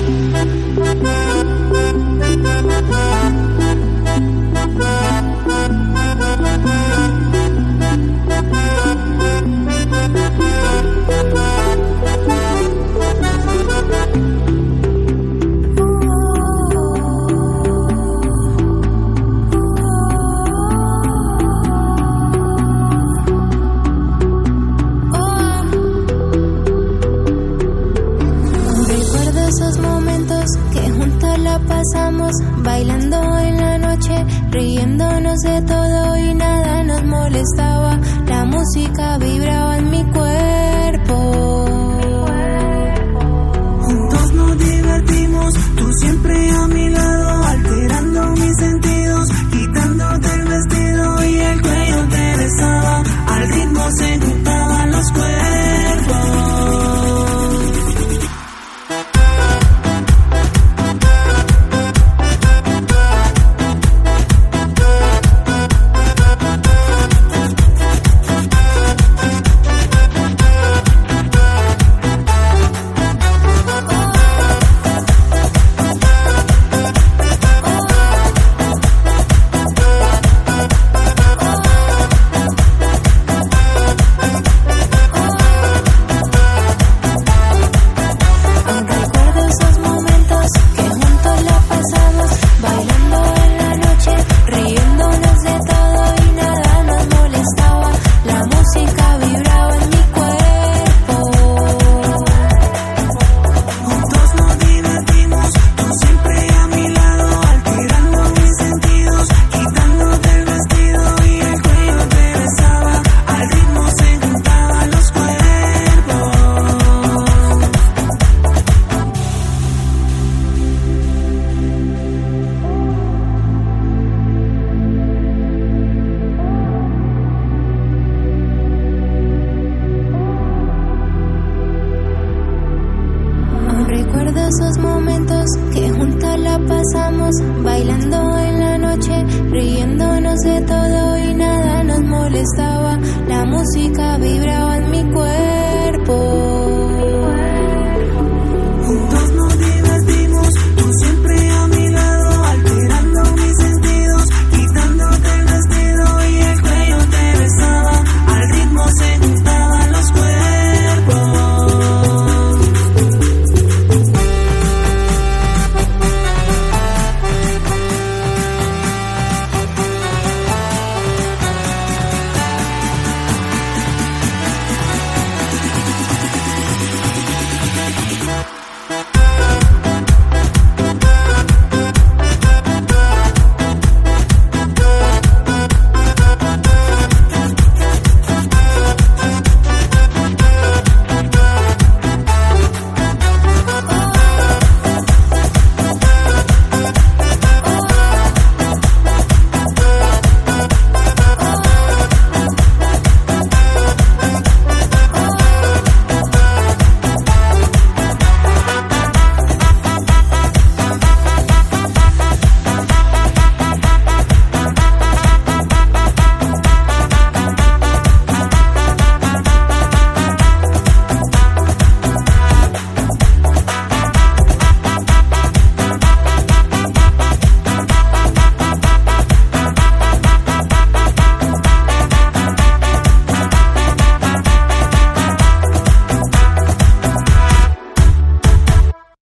Bailando en la noche, riéndonos de todo y nada nos molestaba. La música vibraba en mi cuerpo. Juntos nos divertimos, tú siempre a mi lado, alterando mis sentidos, quitándote el vestido y el cuello te besaba. Al ritmo se juntaban los cuerpos. Recuerdo esos momentos que juntos la pasamos, bailando en la noche, riéndonos de todo y nada nos molestaba. La música vibraba en